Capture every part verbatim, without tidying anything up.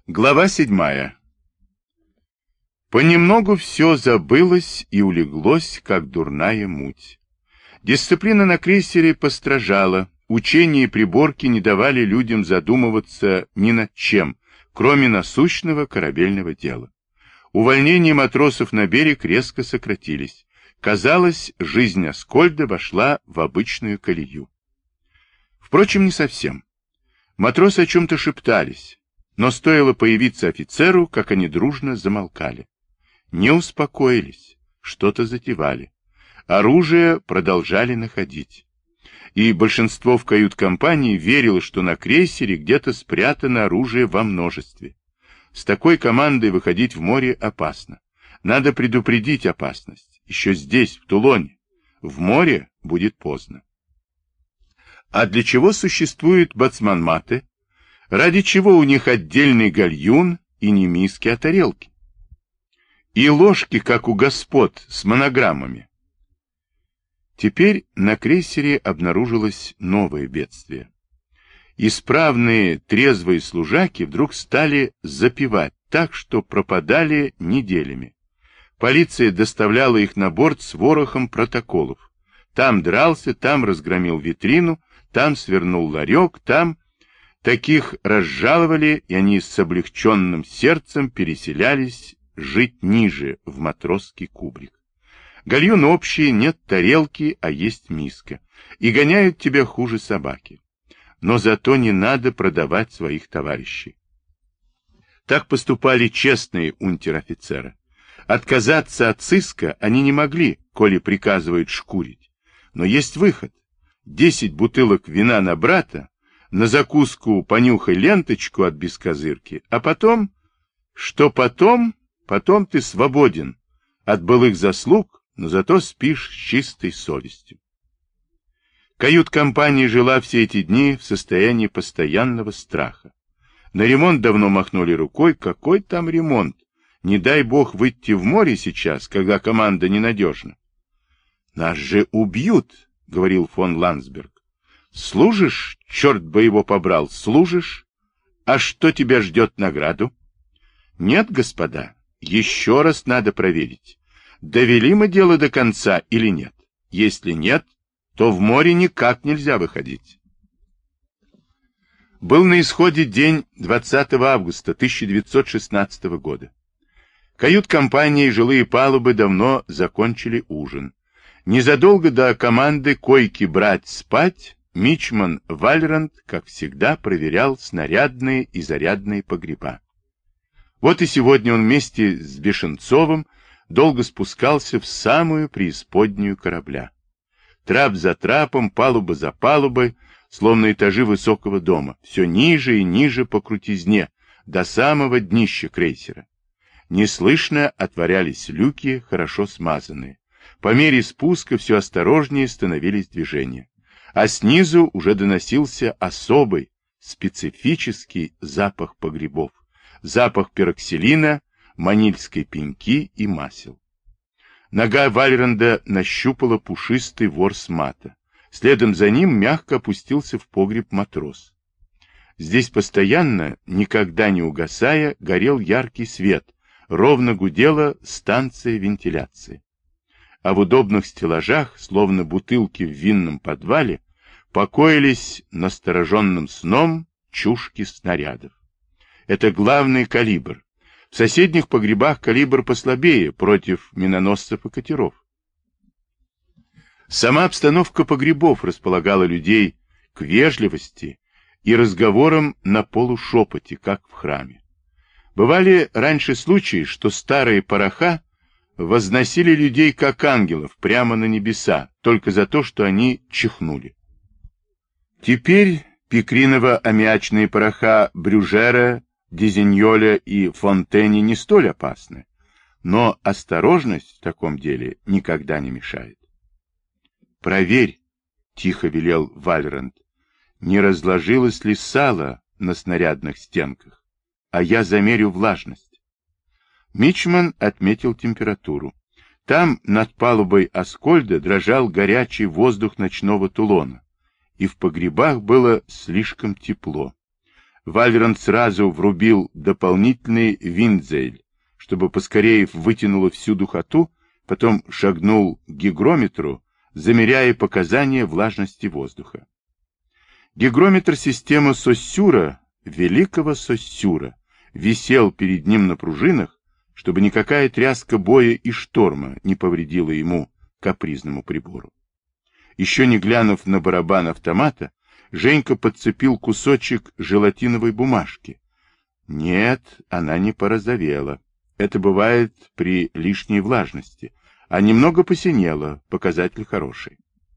Глава седьмая. Понемногу все забылось и улеглось, как дурная муть. Дисциплина на крейсере постражала, учения и приборки не давали людям задумываться ни над чем, кроме насущного корабельного дела. Увольнения матросов на берег резко сократились. Казалось, жизнь Аскольда вошла в обычную колею. Впрочем, не совсем. Матросы о чем-то шептались. Но стоило появиться офицеру, как они дружно замолкали. Не успокоились, что-то затевали. Оружие продолжали находить. И большинство в кают-компании верило, что на крейсере где-то спрятано оружие во множестве. С такой командой выходить в море опасно. Надо предупредить опасность. Еще здесь, в Тулоне. В море будет поздно. А для чего существуют боцман-маты? Ради чего у них отдельный гальюн и не миски, а тарелки? И ложки, как у господ, с монограммами. Теперь на крейсере обнаружилось новое бедствие. Исправные, трезвые служаки вдруг стали запивать так, что пропадали неделями. Полиция доставляла их на борт с ворохом протоколов. Там дрался, там разгромил витрину, там свернул ларек, там... Таких разжаловали, и они с облегченным сердцем переселялись жить ниже, в матросский кубрик. Гальюн общий, нет тарелки, а есть миска. И гоняют тебя хуже собаки. Но зато не надо продавать своих товарищей. Так поступали честные унтер-офицеры. Отказаться от сыска они не могли, коли приказывают шкурить. Но есть выход. Десять бутылок вина на брата, на закуску понюхай ленточку от бескозырки, а потом... Что потом? Потом ты свободен от былых заслуг, но зато спишь с чистой совестью. Кают-компания жила все эти дни в состоянии постоянного страха. На ремонт давно махнули рукой. Какой там ремонт? Не дай бог выйти в море сейчас, когда команда ненадежна. Нас же убьют, говорил фон Ландсберг. Служишь, черт бы его побрал, служишь? А что тебя ждет награду? Нет, господа, еще раз надо проверить, довели мы дело до конца или нет. Если нет, то в море никак нельзя выходить. Был на исходе день двадцатого августа тысяча девятьсот шестнадцатого года. Кают-компания и жилые палубы давно закончили ужин. Незадолго до команды койки брать спать мичман Вальранд, как всегда, проверял снарядные и зарядные погреба. Вот и сегодня он вместе с Бешенцовым долго спускался в самую преисподнюю корабля. Трап за трапом, палуба за палубой, словно этажи высокого дома, все ниже и ниже по крутизне, до самого днища крейсера. Неслышно отворялись люки, хорошо смазанные. По мере спуска все осторожнее становились движения. А снизу уже доносился особый, специфический запах погребов, запах пероксилина, манильской пеньки и масел. Нога Вальранда нащупала пушистый ворс мата. Следом за ним мягко опустился в погреб матрос. Здесь постоянно, никогда не угасая, горел яркий свет, ровно гудела станция вентиляции. А в удобных стеллажах, словно бутылки в винном подвале, покоились настороженным сном чушки снарядов. Это главный калибр. В соседних погребах калибр послабее, против миноносцев и катеров. Сама обстановка погребов располагала людей к вежливости и разговорам на полушепоте, как в храме. Бывали раньше случаи, что старые пороха возносили людей как ангелов прямо на небеса, только за то, что они чихнули. Теперь пикриново-аммиачные пороха Брюжера, Дизеньоля и Фонтени не столь опасны, но осторожность в таком деле никогда не мешает. «Проверь», — тихо велел Вальранд, — «не разложилось ли сало на снарядных стенках, а я замерю влажность». Мичман отметил температуру. Там над палубой Аскольда дрожал горячий воздух ночного Тулона, и в погребах было слишком тепло. Вальверанд сразу врубил дополнительный виндзель, чтобы поскорее вытянуло всю духоту, потом шагнул к гигрометру, замеряя показания влажности воздуха. Гигрометр системы Соссюра, великого Соссюра, висел перед ним на пружинах, чтобы никакая тряска боя и шторма не повредила ему, капризному прибору. Еще не глянув на барабан автомата, Женька подцепил кусочек желатиновой бумажки. Нет, она не порозовела. Это бывает при лишней влажности. А немного посинела, показатель хороший.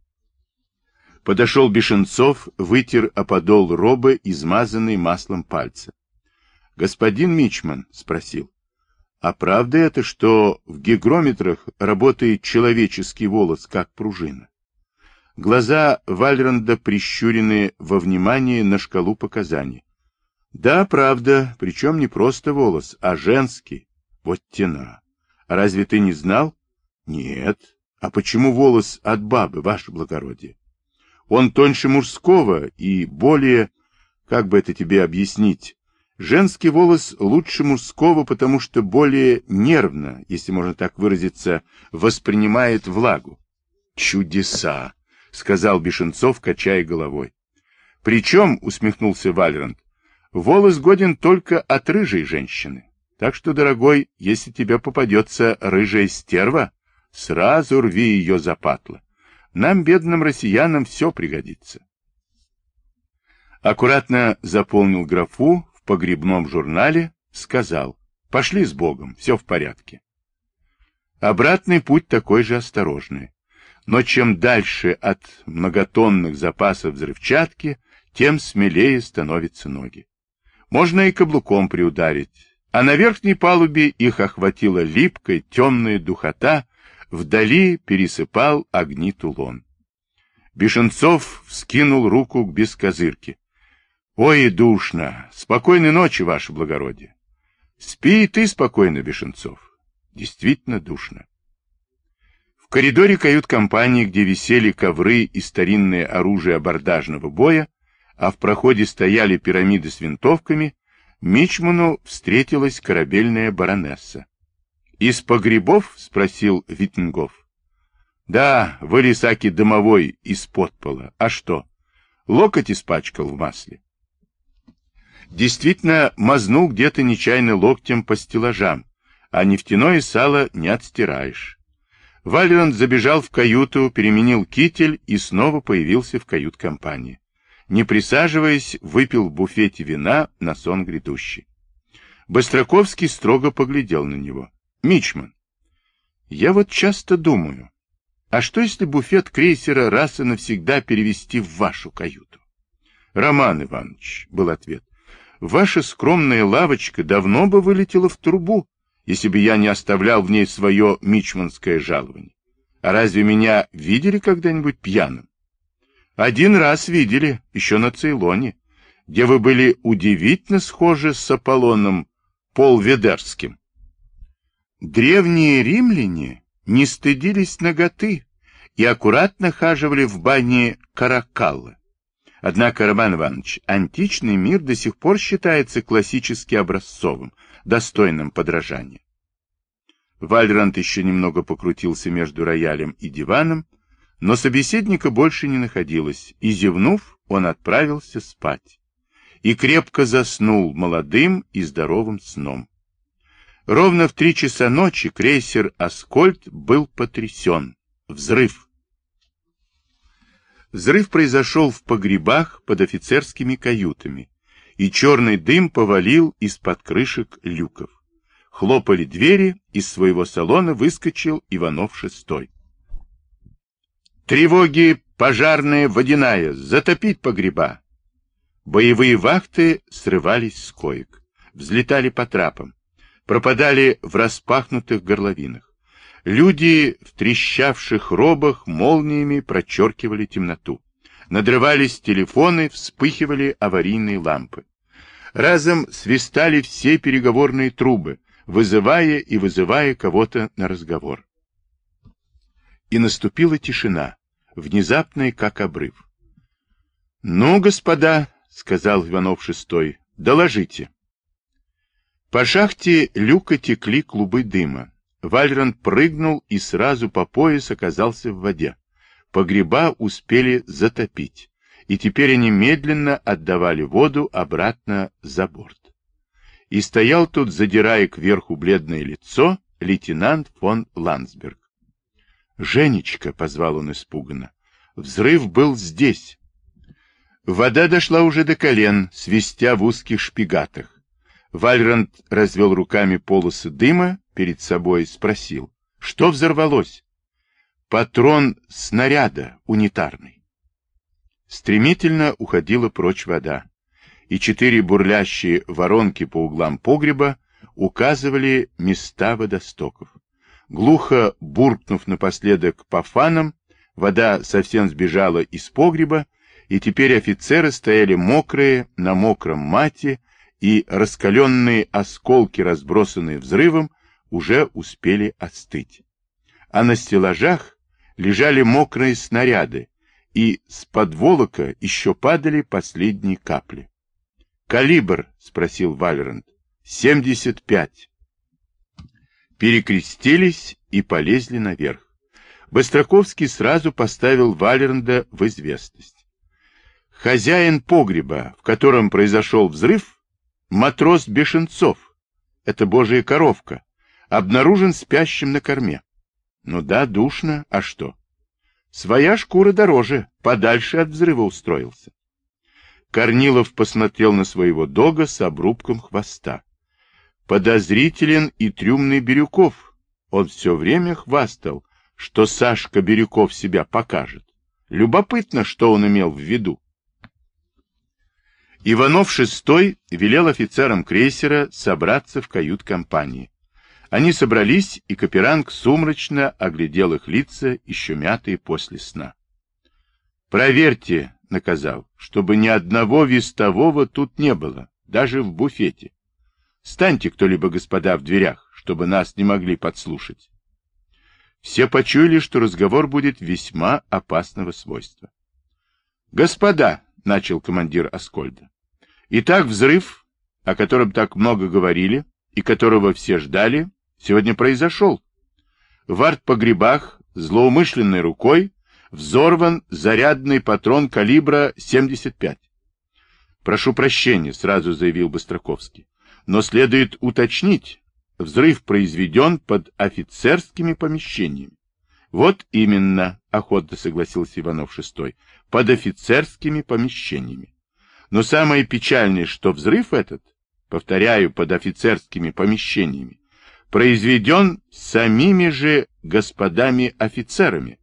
Подошел Бешенцов, вытер о подол робы, измазанный маслом пальца. — Господин Мичман, — спросил, — а правда это, что в гигрометрах работает человеческий волос, как пружина? Глаза Вальверанда прищурены во внимании на шкалу показаний. — Да, правда, причем не просто волос, а женский. Вот тена. А разве ты не знал? — Нет. А почему волос от бабы, ваше благородие? Он тоньше мужского и более, как бы это тебе объяснить, женский волос лучше мужского, потому что более нервно, если можно так выразиться, воспринимает влагу. Чудеса, сказал Бешенцов, качая головой. Причем, усмехнулся Вальверанд, волос годен только от рыжей женщины. Так что, дорогой, если тебе попадется рыжая стерва, сразу рви ее за патло. Нам, бедным россиянам, все пригодится. Аккуратно заполнил графу в погребном журнале, сказал: пошли с Богом, все в порядке. Обратный путь такой же осторожный. Но чем дальше от многотонных запасов взрывчатки, тем смелее становятся ноги. Можно и каблуком приударить, а на верхней палубе их охватила липкая темная духота, вдали пересыпал огни Тулон. Бешенцов вскинул руку к бескозырке. — Ой, душно! Спокойной ночи, ваше благородие! — Спи и ты спокойно, Бешенцов. Действительно душно. В коридоре кают-компании, где висели ковры и старинное оружие абордажного боя, а в проходе стояли пирамиды с винтовками, Мичману встретилась корабельная баронесса. — Из погребов? — спросил Виттенгоф. — Да, вылез аки домовой из подпола. А что? Локоть испачкал в масле. Действительно, мазнул где-то нечаянно локтем по стеллажам, а нефтяное сало не отстираешь. Вальверанд забежал в каюту, переменил китель и снова появился в кают-компании. Не присаживаясь, выпил в буфете вина на сон грядущий. Быстроковский строго поглядел на него. — Мичман, я вот часто думаю, а что если буфет крейсера раз и навсегда перевести в вашу каюту? — Роман Иванович, — был ответ, — ваша скромная лавочка давно бы вылетела в трубу, если бы я не оставлял в ней свое мичманское жалование. А разве меня видели когда-нибудь пьяным? Один раз видели, еще на Цейлоне, где вы были удивительно схожи с Аполлоном Полведерским. Древние римляне не стыдились наготы и аккуратно хаживали в бане Каракаллы. Однако, Роман Иванович, античный мир до сих пор считается классически образцовым, достойным подражания. Вальверанд еще немного покрутился между роялем и диваном, но собеседника больше не находилось, и, зевнув, он отправился спать. И крепко заснул молодым и здоровым сном. Ровно в три часа ночи крейсер «Аскольд» был потрясен. Взрыв. Взрыв произошел в погребах под офицерскими каютами, и черный дым повалил из-под крышек люков. Хлопали двери, из своего салона выскочил Иванов шестой. «Тревоги! Пожарная, водяная! Затопить погреба!» Боевые вахты срывались с коек, взлетали по трапам, пропадали в распахнутых горловинах. Люди в трещавших робах молниями прочеркивали темноту. Надрывались телефоны, вспыхивали аварийные лампы. Разом свистали все переговорные трубы, вызывая и вызывая кого-то на разговор. И наступила тишина, внезапная, как обрыв. — Ну, господа, — сказал Иванов шестой, Доложите. По шахте люка текли клубы дыма. Вальрант прыгнул и сразу по пояс оказался в воде. Погреба успели затопить, и теперь они медленно отдавали воду обратно за борт. И стоял тут, задирая кверху бледное лицо, лейтенант фон Ландсберг. «Женечка!» — позвал он испуганно. «Взрыв был здесь!» Вода дошла уже до колен, свистя в узких шпигатах. Вальрант развел руками полосы дыма перед собой, спросил: «Что взорвалось?» «Патрон снаряда унитарный». Стремительно уходила прочь вода, и четыре бурлящие воронки по углам погреба указывали места водостоков. Глухо буркнув напоследок по фанам, вода совсем сбежала из погреба, и теперь офицеры стояли мокрые на мокром мате, и раскаленные осколки, разбросанные взрывом, уже успели остыть. А на стеллажах лежали мокрые снаряды, и с подволока еще падали последние капли. «Калибр?» — спросил Вальрант. «семьдесят пять». Перекрестились и полезли наверх. Быстроковский сразу поставил Вальранда в известность. Хозяин погреба, в котором произошел взрыв, матрос Бешенцов, это божья коровка, обнаружен спящим на корме. Ну да, душно, а что? Своя шкура дороже, подальше от взрыва устроился. Корнилов посмотрел на своего дога с обрубком хвоста. Подозрителен и трюмный Бирюков. Он все время хвастал, что Сашка Бирюков себя покажет. Любопытно, что он имел в виду. Иванов шестой велел офицерам крейсера собраться в кают-компании. Они собрались, и Каперанг сумрачно оглядел их лица, еще мятые после сна. «Проверьте», — наказал, — «чтобы ни одного вестового тут не было, даже в буфете. Станьте кто-либо, господа, в дверях, чтобы нас не могли подслушать». Все почуяли, что разговор будет весьма опасного свойства. «Господа», — начал командир Аскольда, — «итак, взрыв, о котором так много говорили и которого все ждали, сегодня произошел. В артпогребах злоумышленной рукой взорван зарядный патрон калибра семьдесят пять. «Прошу прощения», — сразу заявил Быстроковский, — «но следует уточнить, взрыв произведен под офицерскими помещениями». «Вот именно», — охотно согласился Иванов шестой, — «под офицерскими помещениями. Но самое печальное, что взрыв этот, повторяю, под офицерскими помещениями, произведен самими же господами офицерами».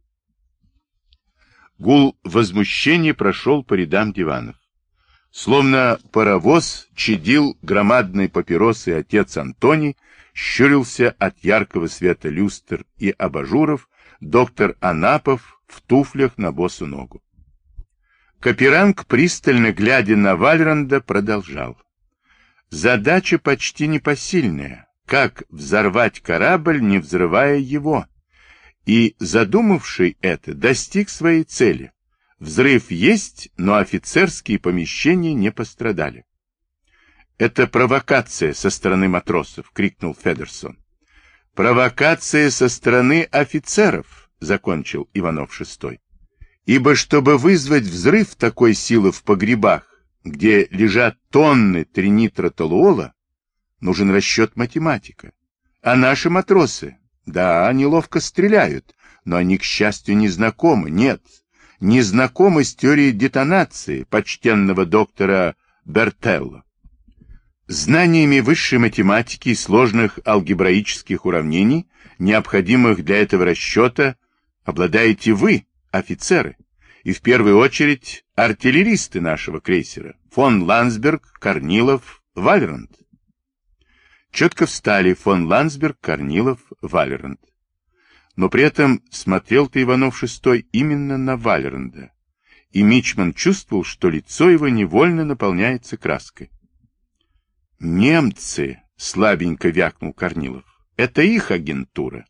Гул возмущения прошел по рядам диванов. Словно паровоз чадил громадной папиросой отец Антоний, щурился от яркого света люстр и абажуров доктор Анапов в туфлях на босу ногу. Каперанг, пристально глядя на Вальранда, продолжал. Задача почти непосильная. Как взорвать корабль, не взрывая его? И, задумавший это, достиг своей цели. Взрыв есть, но офицерские помещения не пострадали. «Это провокация со стороны матросов!» — крикнул Федерсон. «Провокация со стороны офицеров!» — закончил Иванов шестой. «Ибо чтобы вызвать взрыв такой силы в погребах, где лежат тонны тринитротолуола, нужен расчет математика. А наши матросы, да, они ловко стреляют, но они, к счастью, не знакомы, нет, не знакомы с теорией детонации почтенного доктора Бертелло. Знаниями высшей математики и сложных алгебраических уравнений, необходимых для этого расчета, обладаете вы, офицеры, и в первую очередь артиллеристы нашего крейсера, фон Ландсберг, Корнилов, Вальранд. Четко встали фон Ландсберг, Корнилов, Вальранд. Но при этом смотрел-то Иванов шестой именно на Вальранда, и мичман чувствовал, что лицо его невольно наполняется краской. «Немцы!» — слабенько вякнул Корнилов. «Это их агентура».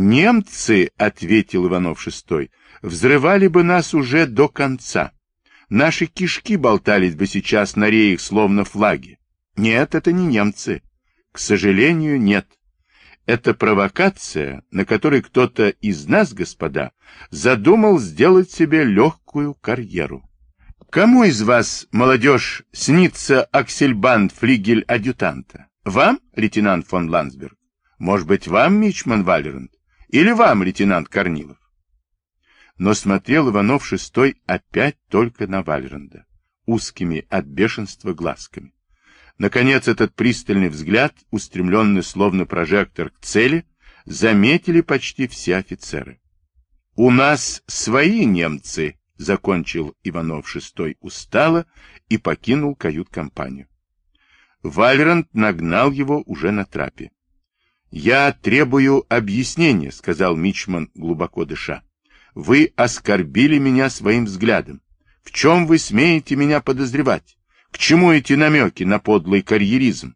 «Немцы!» — ответил Иванов шестой. «Взрывали бы нас уже до конца. наши кишки болтались бы сейчас на реях, словно флаги. Нет, это не немцы. К сожалению, нет. Это провокация, на которой кто-то из нас, господа, задумал сделать себе легкую карьеру. Кому из вас, молодежь, снится аксельбанд флигель-адъютанта? Вам, лейтенант фон Ландсберг? Может быть, вам, мичман Валерант? Или вам, лейтенант Корнилов? Но смотрел Иванов шестой опять только на Валеранда, узкими от бешенства глазками. Наконец, этот пристальный взгляд, устремленный словно прожектор к цели, заметили почти все офицеры. «У нас свои немцы», — закончил Иванов шестой устало и покинул кают-компанию. Валерант нагнал его уже на трапе. «Я требую объяснения», — сказал мичман, глубоко дыша. «Вы оскорбили меня своим взглядом. В чем вы смеете меня подозревать? К чему эти намеки на подлый карьеризм?»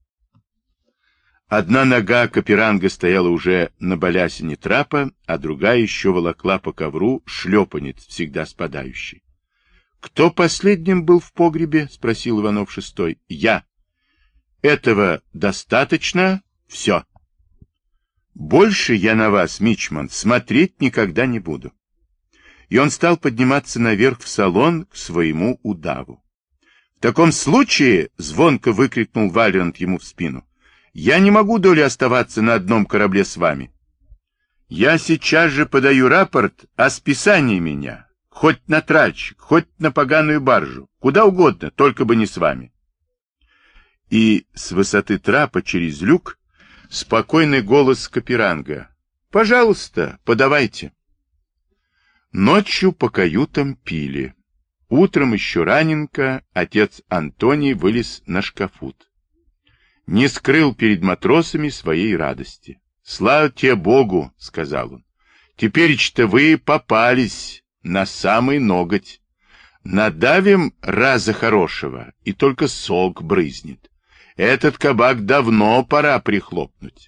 Одна нога Каперанга стояла уже на балясине трапа, а другая еще волокла по ковру шлепанец, всегда спадающий. «Кто последним был в погребе?» — спросил Иванов шестой. «Я». «Этого достаточно? Все. Больше я на вас, мичман, смотреть никогда не буду». И он стал подниматься наверх в салон к своему удаву. «В таком случае, — звонко выкрикнул Валерант ему в спину, — я не могу долей оставаться на одном корабле с вами. Я сейчас же подаю рапорт о списании меня, хоть на тральщик, хоть на поганую баржу, куда угодно, только бы не с вами». И с высоты трапа через люк спокойный голос Каперанга: «Пожалуйста, подавайте». Ночью по каютам пили. Утром еще раненько отец Антоний вылез на шкафут. Не скрыл перед матросами своей радости. «Слава тебе Богу», — сказал он, — «теперь-то вы попались на самый ноготь. Надавим раза хорошего, и только сок брызнет. Этот кабак давно пора прихлопнуть».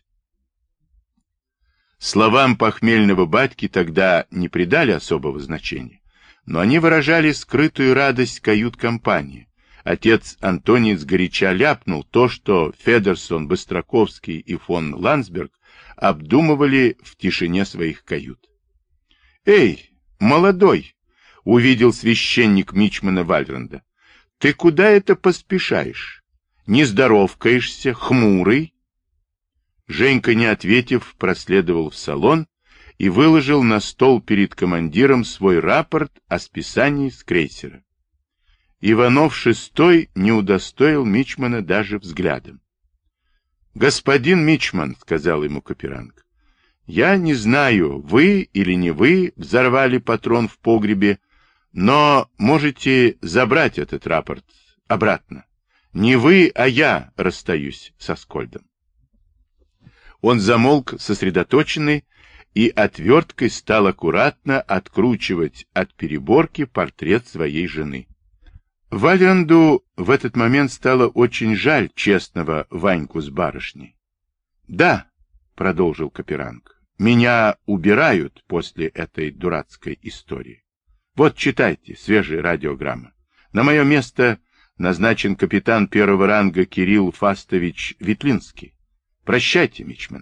Словам похмельного батьки тогда не придали особого значения, но они выражали скрытую радость кают-компании. Отец Антоний сгоряча ляпнул то, что Федерсон, Быстроковский и фон Ландсберг обдумывали в тишине своих кают. «Эй, молодой!» — увидел священник мичмана Вальранда. «Ты куда это поспешаешь? Не здоровкаешься, хмурый?» Женька, не ответив, проследовал в салон и выложил на стол перед командиром свой рапорт о списании с крейсера. Иванов шестой не удостоил мичмана даже взглядом. «Господин мичман», — сказал ему Каперанг, — «я не знаю, вы или не вы взорвали патрон в погребе, но можете забрать этот рапорт обратно. Не вы, а я расстаюсь со Скольдом». Он замолк, сосредоточенный, и отверткой стал аккуратно откручивать от переборки портрет своей жены. Валеранду в этот момент стало очень жаль честного Ваньку с барышней. «Да», — продолжил Каперанг, — «меня убирают после этой дурацкой истории. Вот читайте, свежая радиограмма. На мое место назначен капитан первого ранга Кирилл Фастович Ветлинский. Прощайте, мичман».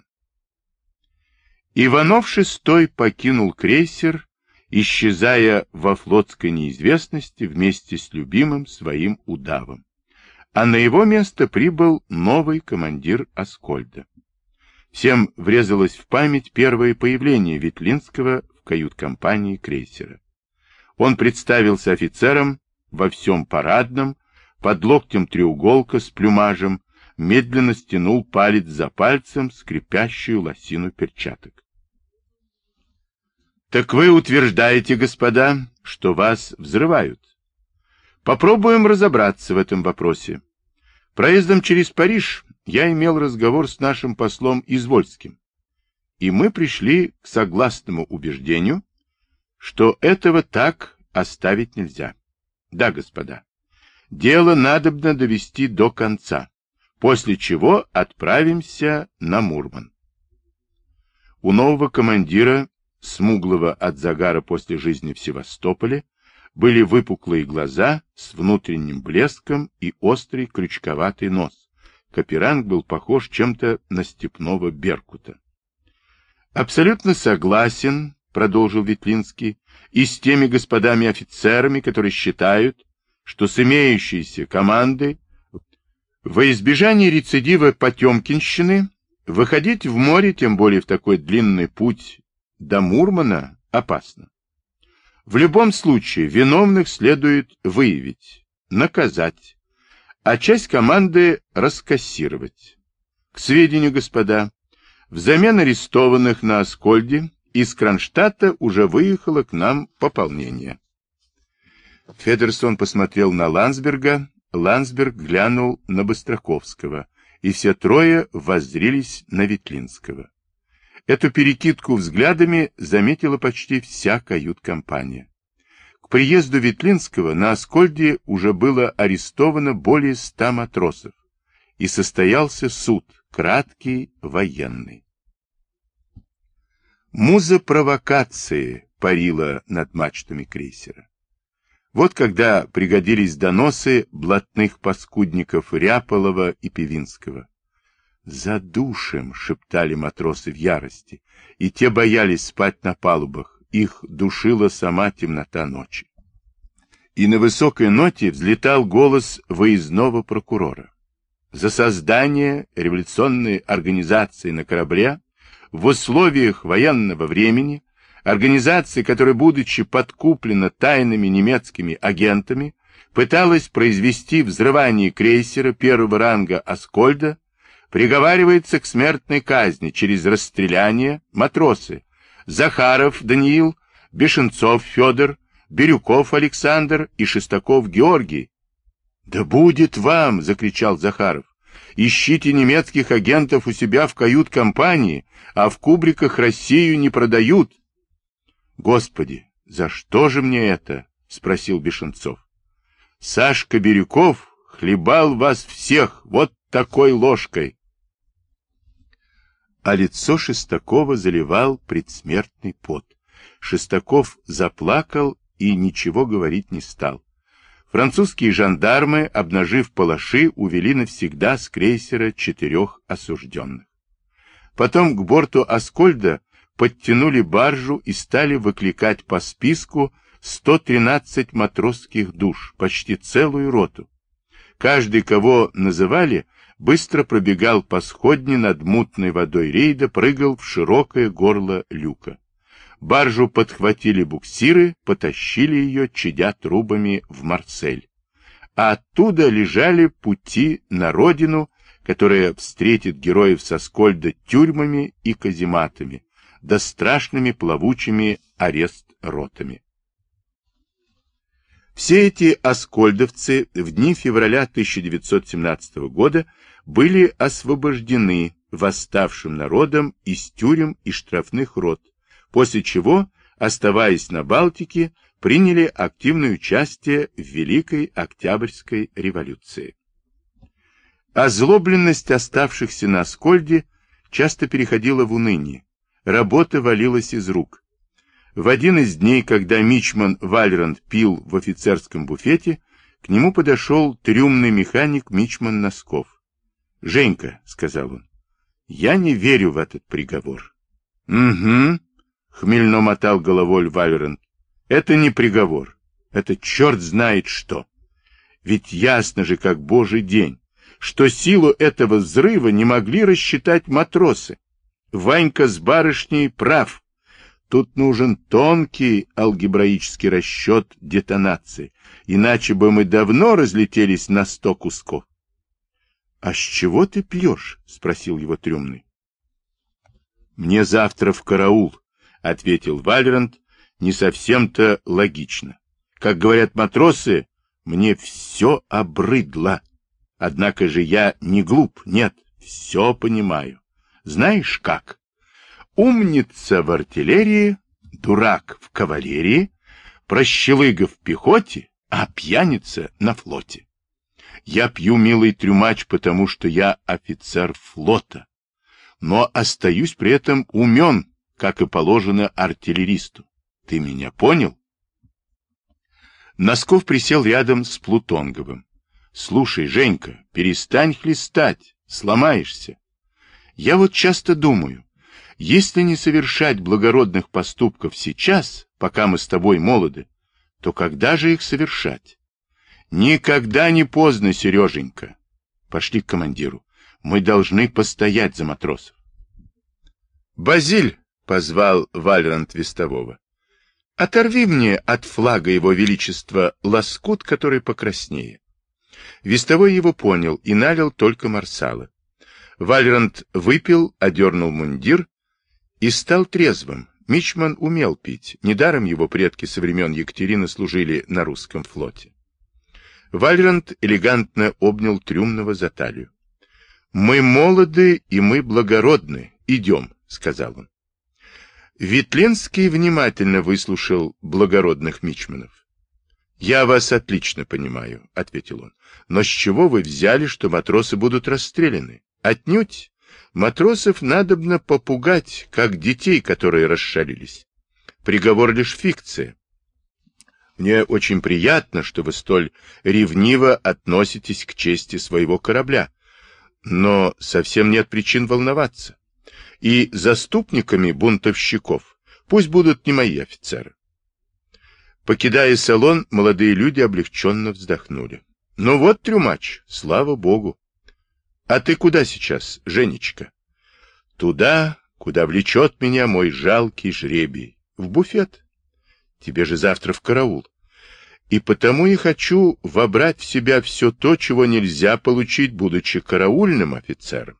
Иванов шестой покинул крейсер, исчезая во флотской неизвестности вместе с любимым своим удавом. А на его место прибыл новый командир Аскольда. Всем врезалось в память первое появление Ветлинского в кают-компании крейсера. Он представился офицером во всем парадном, под локтем треуголка с плюмажем, медленно стянул палец за пальцем скрипящую лосину перчаток. «Так вы утверждаете, господа, что вас взрывают? Попробуем разобраться в этом вопросе. Проездом через Париж я имел разговор с нашим послом Извольским, и мы пришли к согласному убеждению, что этого так оставить нельзя. Да, господа, дело надобно довести до конца, после чего отправимся на Мурман». У нового командира, смуглого от загара после жизни в Севастополе, Были выпуклые глаза с внутренним блеском и острый крючковатый нос. Каперанг был похож чем-то на степного беркута. «Абсолютно согласен, — продолжил Ветлинский, — и с теми господами-офицерами, которые считают, что с имеющейся командой во избежание рецидива потемкинщины выходить в море, тем более в такой длинный путь до Мурмана, опасно. В любом случае виновных следует выявить, наказать, а часть команды раскассировать. К сведению, господа, взамен арестованных на Аскольде из Кронштадта уже выехало к нам пополнение. Федерсон посмотрел на Ландсберга, Ландсберг глянул на Быстроковского, и все трое воззрились на Ветлинского. Эту перекидку взглядами заметила почти вся кают-компания. К приезду Ветлинского на Аскольде уже было арестовано более ста матросов, и состоялся суд, краткий, военный. Муза провокации парила над мачтами крейсера. Вот когда пригодились доносы блатных паскудников Ряполова и Певинского. «Задушим!» — шептали матросы в ярости, и те боялись спать на палубах, их душила сама темнота ночи. И на высокой ноте взлетал голос выездного прокурора. За создание революционной организации на корабле в условиях военного времени, организации, которая, будучи подкуплена тайными немецкими агентами, пыталась произвести взрывание крейсера первого ранга Аскольда, приговаривается к смертной казни через расстреляние матросы Захаров Даниил, Бешенцов Федор, Бирюков Александр и Шестаков Георгий. «Да будет вам!» — закричал Захаров. «Ищите немецких агентов у себя в кают-компании, а в кубриках Россию не продают». «Господи, за что же мне это?» — спросил Бешенцов. «Сашка Бирюков хлебал вас всех вот такой ложкой». А лицо Шестакова заливал предсмертный пот. Шестаков заплакал и ничего говорить не стал. Французские жандармы, обнажив палаши, увели навсегда с крейсера четырех осужденных. Потом к борту Аскольда подтянули баржу и стали выкликать по списку сто тринадцать матросских душ, почти целую роту. Каждый, кого называли, быстро пробегал по сходне над мутной водой рейда, прыгал в широкое горло люка. Баржу подхватили буксиры, потащили ее, чадя трубами, в Марсель. А оттуда лежали пути на родину, которая встретит героев с Аскольда тюрьмами и казематами, да страшными плавучими арест-ротами. Все эти аскольдовцы в дни февраля тысяча девятьсот семнадцатого года были освобождены восставшим народом из тюрем и штрафных рот, после чего, оставаясь на Балтике, приняли активное участие в Великой Октябрьской революции. Озлобленность оставшихся на Аскольде часто переходила в уныние, работа валилась из рук. В один из дней, когда мичман Вальранд пил в офицерском буфете, к нему подошел трюмный механик мичман Носков. «Женька», — сказал он, — «я не верю в этот приговор». «Угу», — хмельно мотал головой Вальранд, — «это не приговор, это черт знает что. Ведь ясно же, как божий день, что силу этого взрыва не могли рассчитать матросы. Ванька с барышней прав. Тут нужен тонкий алгебраический расчет детонации, иначе бы мы давно разлетелись на сто кусков. — А с чего ты пьешь? — спросил его трюмный. — Мне завтра в караул, — ответил Вальранд, не совсем-то логично. Как говорят матросы, мне все обрыдло. Однако же я не глуп, нет, все понимаю. Знаешь как? Умница в артиллерии, дурак в кавалерии, прощелыга в пехоте, а пьяница на флоте. Я пью, милый трюмач, потому что я офицер флота, но остаюсь при этом умен, как и положено артиллеристу. Ты меня понял? Носков присел рядом с Плутонговым. Слушай, Женька, перестань хлестать, сломаешься. Я вот часто думаю, если не совершать благородных поступков сейчас, пока мы с тобой молоды, то когда же их совершать? Никогда не поздно, Сереженька. Пошли к командиру. Мы должны постоять за матросов. Базиль, позвал Вальрант вестового, оторви мне от флага его величества лоскут, который покраснее. Вестовой его понял и налил только марсала. Вальрант выпил, одернул мундир и стал трезвым. Мичман умел пить, недаром его предки со времен Екатерины служили на русском флоте. Вальрант элегантно обнял Трюмного за талию. «Мы молоды и мы благородны, идем», — сказал он. Ветлинский внимательно выслушал благородных мичманов. «Я вас отлично понимаю», — ответил он. «Но с чего вы взяли, что матросы будут расстреляны? Отнюдь. Матросов надобно попугать, как детей, которые расшалились. Приговор лишь фикция. Мне очень приятно, что вы столь ревниво относитесь к чести своего корабля, но совсем нет причин волноваться. И заступниками бунтовщиков пусть будут не мои офицеры». Покидая салон, молодые люди облегченно вздохнули. «Ну вот, Трюмач, слава богу. А ты куда сейчас, Женечка?» «Туда, куда влечет меня мой жалкий жребий. В буфет. Тебе же завтра в караул. И потому и хочу вобрать в себя все то, чего нельзя получить, будучи караульным офицером».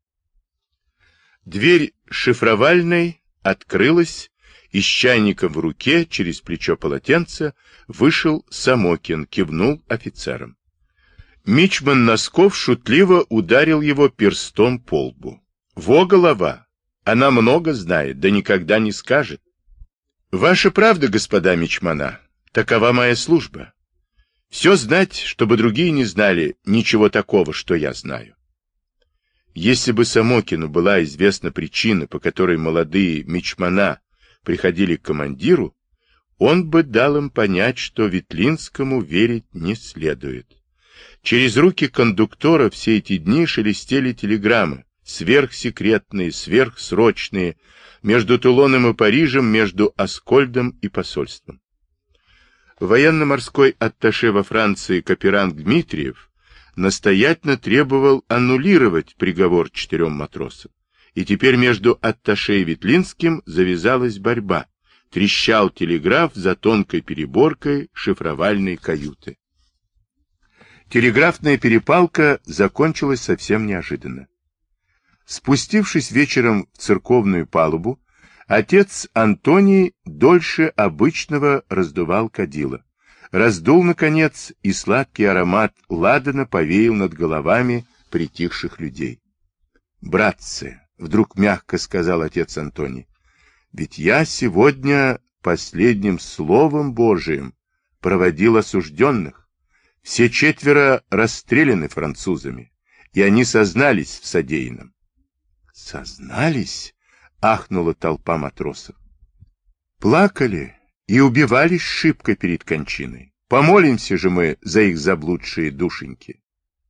Дверь шифровальной открылась, и с чайником в руке, через плечо полотенца, вышел Самокин, кивнул офицерам. Мичман Носков шутливо ударил его перстом по лбу. «Во голова! Она много знает, да никогда не скажет». «Ваша правда, господа мичмана, такова моя служба. Все знать, чтобы другие не знали ничего такого, что я знаю». Если бы Самокину была известна причина, по которой молодые мичмана приходили к командиру, он бы дал им понять, что Ветлинскому верить не следует. Через руки кондуктора все эти дни шелестели телеграммы, сверхсекретные, сверхсрочные, между Тулоном и Парижем, между Аскольдом и посольством. Военно-морской атташе во Франции Каперанг Дмитриев настоятельно требовал аннулировать приговор четырем матросам. И теперь между атташе и Ветлинским завязалась борьба. Трещал телеграф за тонкой переборкой шифровальной каюты. Телеграфная перепалка закончилась совсем неожиданно. Спустившись вечером в церковную палубу, отец Антоний дольше обычного раздувал кадила. Раздул, наконец, и сладкий аромат ладана повеял над головами притихших людей. «Братцы», — вдруг мягко сказал отец Антоний, — «ведь я сегодня последним словом Божиим проводил осужденных. Все четверо расстреляны французами, и они сознались в содеянном». «Сознались?» — ахнула толпа матросов. «Плакали и убивались шибко перед кончиной. Помолимся же мы за их заблудшие душеньки».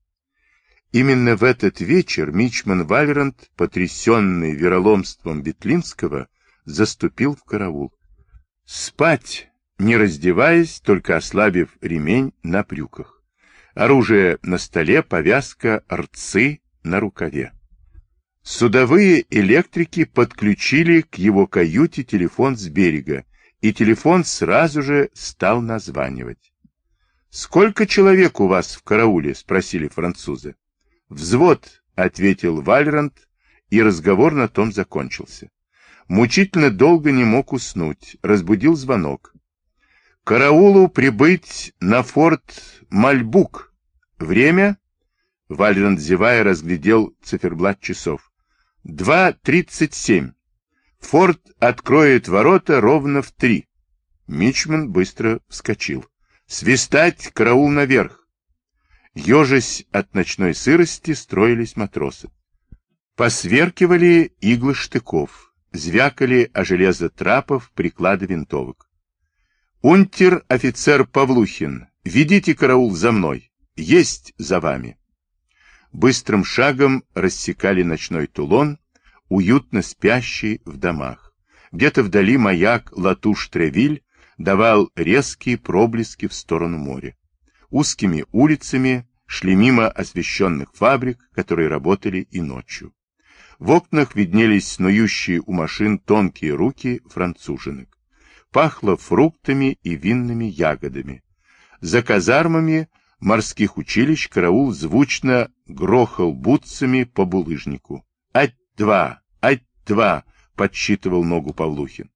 Именно в этот вечер мичман Вальрант, потрясенный вероломством Ветлинского, заступил в караул. Спать, не раздеваясь, только ослабив ремень на брюках. Оружие на столе, повязка, рцы на рукаве. Судовые электрики подключили к его каюте телефон с берега, и телефон сразу же стал названивать. «Сколько человек у вас в карауле?» — спросили французы. «Взвод», — ответил Вальрант, и разговор на том закончился. Мучительно долго не мог уснуть, разбудил звонок. «Караулу прибыть на форт Мальбук. Время?» Вальрант, зевая, разглядел циферблат часов. «Два тридцать семь. Форт откроет ворота ровно в три». Мичман быстро вскочил. «Свистать, караул наверх!» Ежась от ночной сырости, строились матросы. Посверкивали иглы штыков, звякали о железо трапов приклады винтовок. «Унтер-офицер Павлухин, ведите караул за мной, есть за вами». Быстрым шагом рассекали ночной Тулон, уютно спящий в домах. Где-то вдали маяк Латуш-Тревиль давал резкие проблески в сторону моря. Узкими улицами шли мимо освещенных фабрик, которые работали и ночью. В окнах виднелись снующие у машин тонкие руки француженок. Пахло фруктами и винными ягодами. За казармами морских училищ караул звучно грохал бутсами по булыжнику. «Ать-два! Ать-два!» — подсчитывал ногу Павлухин.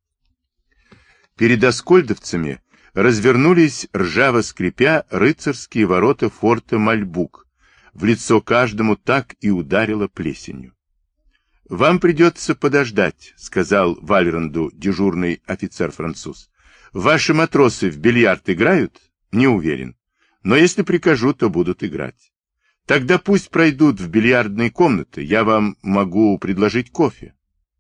Перед оскольдовцами развернулись, ржаво скрипя, рыцарские ворота форта Мальбук. В лицо каждому так и ударило плесенью. «Вам придется подождать», — сказал Вальранду дежурный офицер-француз. «Ваши матросы в бильярд играют? Не уверен. Но если прикажу, то будут играть. Тогда пусть пройдут в бильярдные комнаты, я вам могу предложить кофе».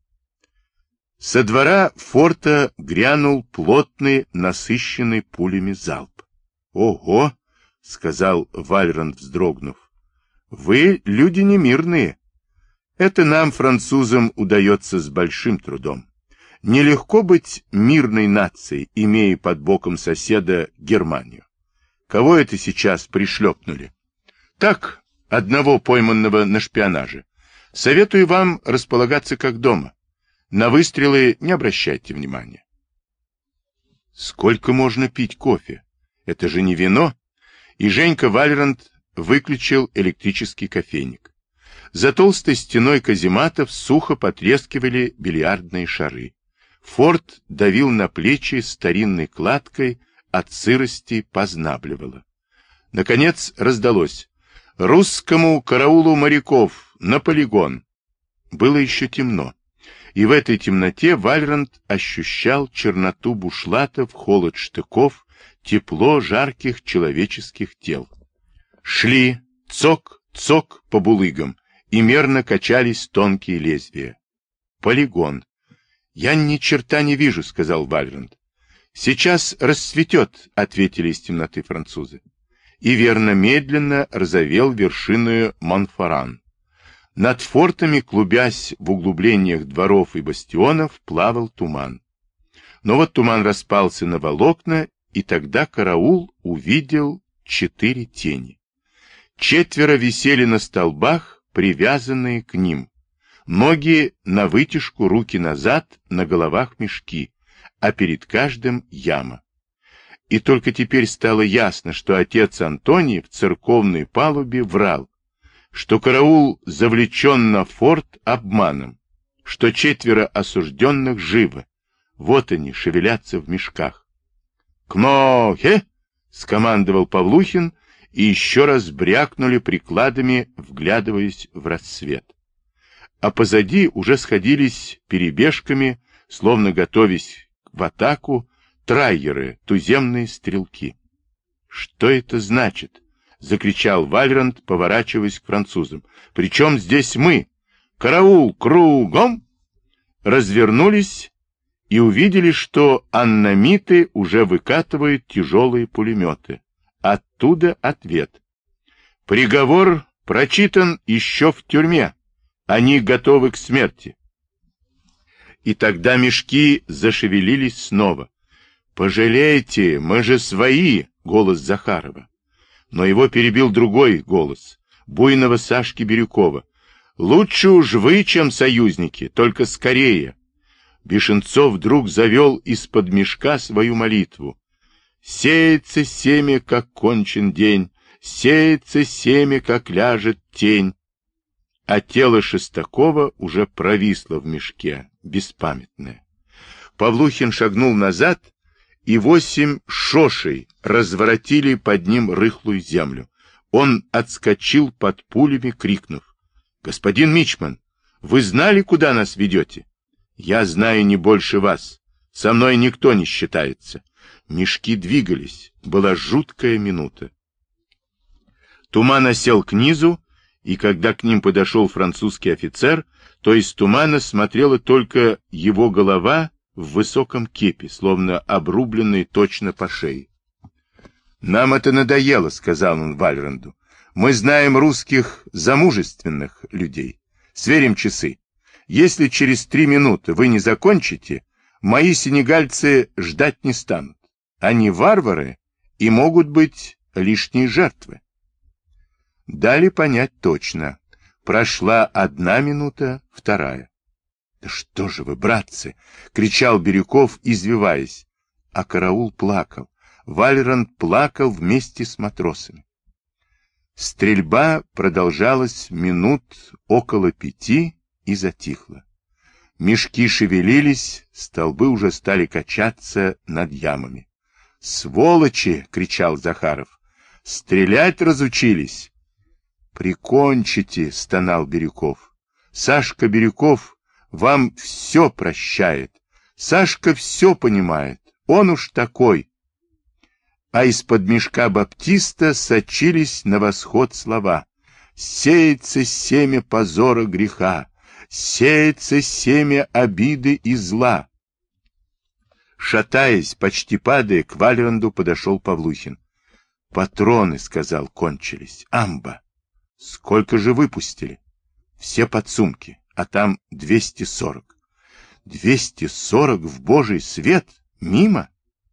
Со двора форта грянул плотный, насыщенный пулями залп. «Ого!» — сказал Вальранд, вздрогнув. «Вы люди немирные. Это нам, французам, удается с большим трудом. Нелегко быть мирной нацией, имея под боком соседа Германию. Кого это сейчас пришлепнули? Так, одного пойманного на шпионаже. Советую вам располагаться как дома. На выстрелы не обращайте внимания». Сколько можно пить кофе? Это же не вино. И Женька Вальранд выключил электрический кофейник. За толстой стеной казематов сухо потрескивали бильярдные шары. Форт давил на плечи старинной кладкой, от сырости познабливало. Наконец раздалось: «Русскому караулу моряков! На полигон!» Было еще темно, и в этой темноте Вальранд ощущал черноту бушлатов, холод штыков, тепло жарких человеческих тел. Шли цок-цок по булыгам, и мерно качались тонкие лезвия. «Полигон!» «Я ни черта не вижу», — сказал Вальранд. «Сейчас расцветет», — ответили из темноты французы. И верно, медленно разовел вершиною Монфоран. Над фортами, клубясь в углублениях дворов и бастионов, плавал туман. Но вот туман распался на волокна, и тогда караул увидел четыре тени. Четверо висели на столбах, привязанные к ним. Ноги навытяжку, руки назад, на головах мешки, а перед каждым яма. И только теперь стало ясно, что отец Антоний в церковной палубе врал, что караул завлечен на форт обманом, что четверо осужденных живы. Вот они, шевелятся в мешках. «Кнохе!» — скомандовал Павлухин, и еще раз брякнули прикладами, вглядываясь в рассвет. А позади уже сходились перебежками, словно готовясь в атаку, трайеры, туземные стрелки. «Что это значит?» — закричал Вальранд, поворачиваясь к французам. «Причем здесь мы? Караул, кругом!» Развернулись и увидели, что аннамиты уже выкатывают тяжелые пулеметы. Оттуда ответ. «Приговор прочитан еще в тюрьме. Они готовы к смерти». И тогда мешки зашевелились снова. «Пожалейте, мы же свои!» — голос Захарова. Но его перебил другой голос, буйного Сашки Бирюкова. «Лучше уж вы, чем союзники, только скорее!» Бешенцов вдруг завел из-под мешка свою молитву. «Сеется семя, как кончен день, сеется семя, как ляжет тень». А тело Шестакова уже провисло в мешке, беспамятное. Павлухин шагнул назад, и восемь шошей разворотили под ним рыхлую землю. Он отскочил под пулями, крикнув: «Господин Мичман, вы знали, куда нас ведете?» «Я знаю не больше вас. Со мной никто не считается». Мешки двигались. Была жуткая минута. Туман осел к низу, и когда к ним подошел французский офицер, то из тумана смотрела только его голова в высоком кепе, словно обрубленный точно по шее. «Нам это надоело», — сказал он Вальранду. «Мы знаем русских замужественных людей. Сверим часы. Если через три минуты вы не закончите, мои сенегальцы ждать не станут. Они варвары и могут быть лишние жертвы». Дали понять точно. Прошла одна минута, вторая. «Да что же вы, братцы!» — кричал Бирюков, извиваясь. А караул плакал. Вальранд плакал вместе с матросами. Стрельба продолжалась минут около пяти и затихла. Мешки шевелились, столбы уже стали качаться над ямами. «Сволочи!» — кричал Захаров. «Стрелять разучились!» «Прикончите!» — стонал Бирюков. «Сашка Бирюков вам все прощает. Сашка все понимает. Он уж такой». А из-под мешка баптиста сочились на восход слова: «Сеется семя позора греха, сеется семя обиды и зла». Шатаясь, почти падая, к Вальранду подошел Павлухин. «Патроны, — сказал, — кончились. Амба. Сколько же выпустили?» «Все подсумки, а там двести сорок». «Двести сорок в божий свет? Мимо?»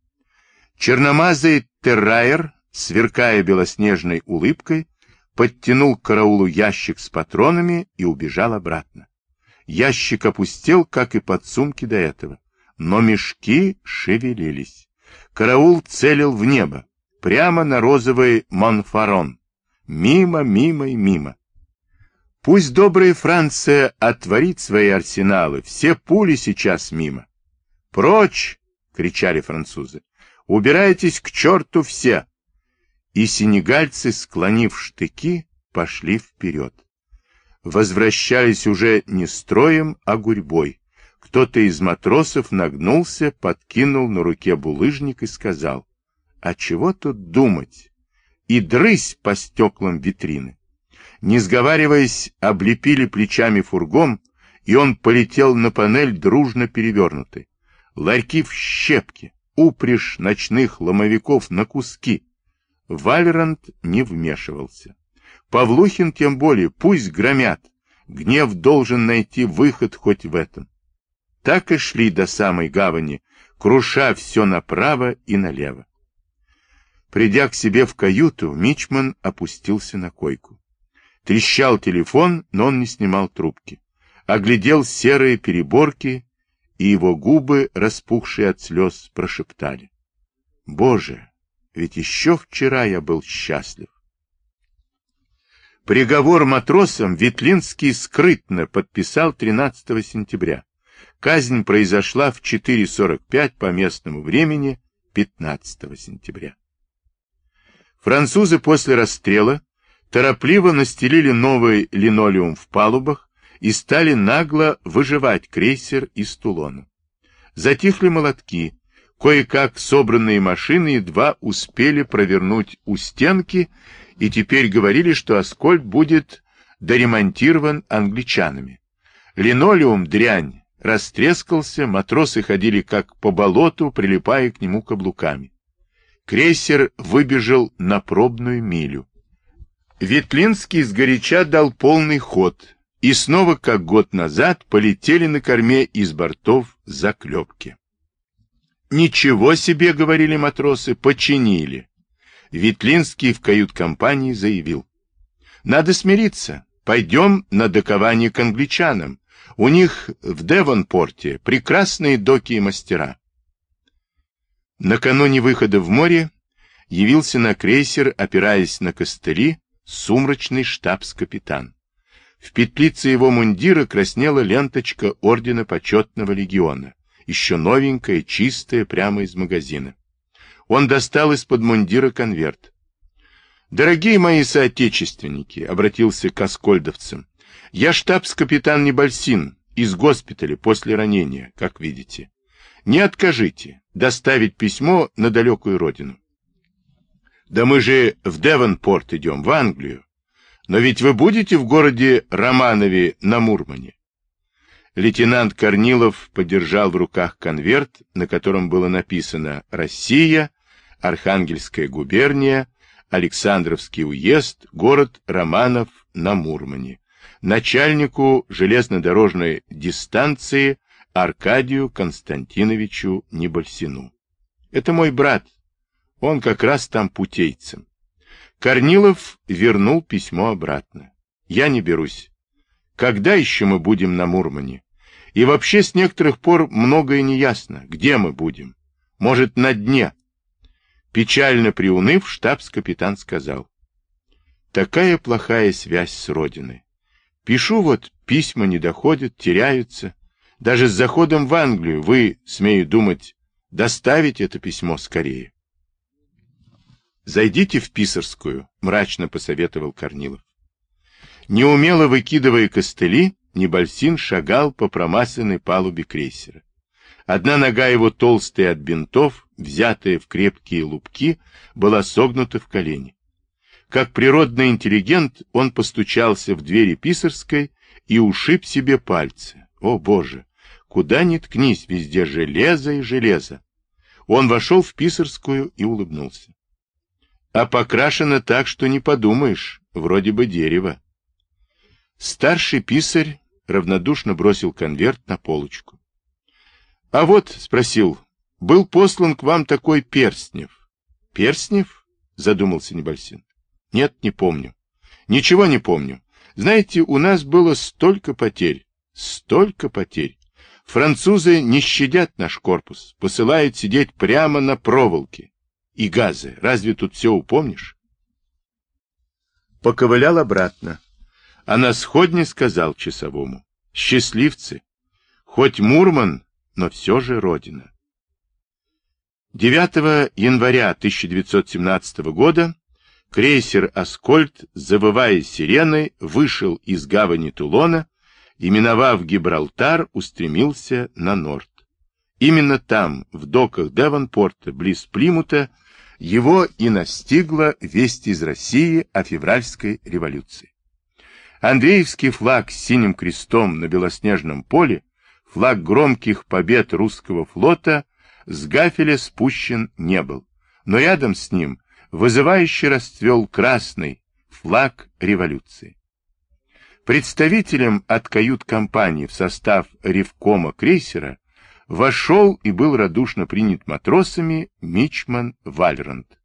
Черномазый терраер, сверкая белоснежной улыбкой, подтянул к караулу ящик с патронами и убежал обратно. Ящик опустел, как и подсумки до этого, но мешки шевелились. Караул целил в небо, прямо на розовый Монфарон. Мимо, мимо и мимо. Пусть добрая Франция отворит свои арсеналы, все пули сейчас мимо. «Прочь!» — кричали французы. «Убирайтесь к черту все!» И сенегальцы, склонив штыки, пошли вперед. Возвращались уже не строем, а гурьбой. Кто-то из матросов нагнулся, подкинул на руке булыжник и сказал: «А чего тут думать?» И дрысь по стеклам витрины. Не сговариваясь, облепили плечами фургон, и он полетел на панель дружно перевернутый. Ларьки в щепки, упряжь ночных ломовиков на куски. Вальранд не вмешивался. Павлухин тем более, пусть громят. Гнев должен найти выход хоть в этом. Так и шли до самой гавани, круша все направо и налево. Придя к себе в каюту, мичман опустился на койку. Трещал телефон, но он не снимал трубки. Оглядел серые переборки, и его губы, распухшие от слез, прошептали: «Боже, ведь еще вчера я был счастлив». Приговор матросам Ветлинский скрытно подписал тринадцатого сентября. Казнь произошла в четыре сорок пять по местному времени пятнадцатого сентября. Французы после расстрела торопливо настелили новый линолеум в палубах и стали нагло выживать крейсер из Тулона. Затихли молотки, кое-как собранные машины едва успели провернуть у стенки, и теперь говорили, что Аскольд будет доремонтирован англичанами. Линолеум дрянь, растрескался, матросы ходили как по болоту, прилипая к нему каблуками. Крейсер выбежал на пробную милю. Ветлинский сгоряча дал полный ход, и снова, как год назад, полетели на корме из бортов заклепки. «Ничего себе, — говорили матросы, — починили». Ветлинский в кают-компании заявил: «Надо смириться, пойдем на докование к англичанам. У них в Девонпорте прекрасные доки и мастера». Накануне выхода в море явился на крейсер, опираясь на костыли, сумрачный штабс-капитан. В петлице его мундира краснела ленточка ордена почетного легиона, еще новенькая, чистая, прямо из магазина. Он достал из-под мундира конверт. «Дорогие мои соотечественники», — обратился к аскольдовцам, — «я штабс-капитан Небольсин, из госпиталя после ранения, как видите. Не откажите доставить письмо на далекую родину». «Да мы же в Девонпорт идем, в Англию. Но ведь вы будете в городе Романове на Мурмане?» Лейтенант Корнилов подержал в руках конверт, на котором было написано «Россия, Архангельская губерния, Александровский уезд, город Романов на Мурмане, начальнику железнодорожной дистанции Аркадию Константиновичу Небольсину. Это мой брат, он как раз там путейцем». Корнилов вернул письмо обратно. «Я не берусь. Когда еще мы будем на Мурмане? И вообще с некоторых пор многое не ясно. Где мы будем? Может, на дне?» Печально приуныв, штабс-капитан сказал: «Такая плохая связь с родиной. Пишу вот, письма не доходят, теряются. Даже с заходом в Англию вы, смею думать, доставите это письмо скорее». «Зайдите в Писарскую», — мрачно посоветовал Корнилов. Неумело выкидывая костыли, Небольсин шагал по промасленной палубе крейсера. Одна нога его, толстая от бинтов, взятая в крепкие лупки, была согнута в колени. Как природный интеллигент, он постучался в двери Писарской и ушиб себе пальцы. О, Боже! Куда ни ткнись, везде железо и железо. Он вошел в Писарскую и улыбнулся. А покрашено так, что не подумаешь, вроде бы дерево. Старший писарь равнодушно бросил конверт на полочку. — А вот, — спросил, — был послан к вам такой Перстнев. — Перстнев? — задумался Небольсин. — Нет, не помню. Ничего не помню. Знаете, у нас было столько потерь, столько потерь. Французы не щадят наш корпус, посылают сидеть прямо на проволоке. И газы. Разве тут все упомнишь? Поковылял обратно. А на сходне сказал часовому: счастливцы, хоть Мурман, но все же родина. девятого января тысяча девятьсот семнадцатого года крейсер «Аскольд», завывая сиреной, вышел из гавани Тулона и, миновав Гибралтар, устремился на норд. Именно там, в доках Девонпорта, близ Плимута, его и настигла весть из России о февральской революции. Андреевский флаг с синим крестом на белоснежном поле, флаг громких побед русского флота, с гафеля спущен не был, но рядом с ним вызывающе расцвел красный флаг революции. Представителем от кают-компании в состав ревкома крейсера вошел и был радушно принят матросами мичман Вальранд.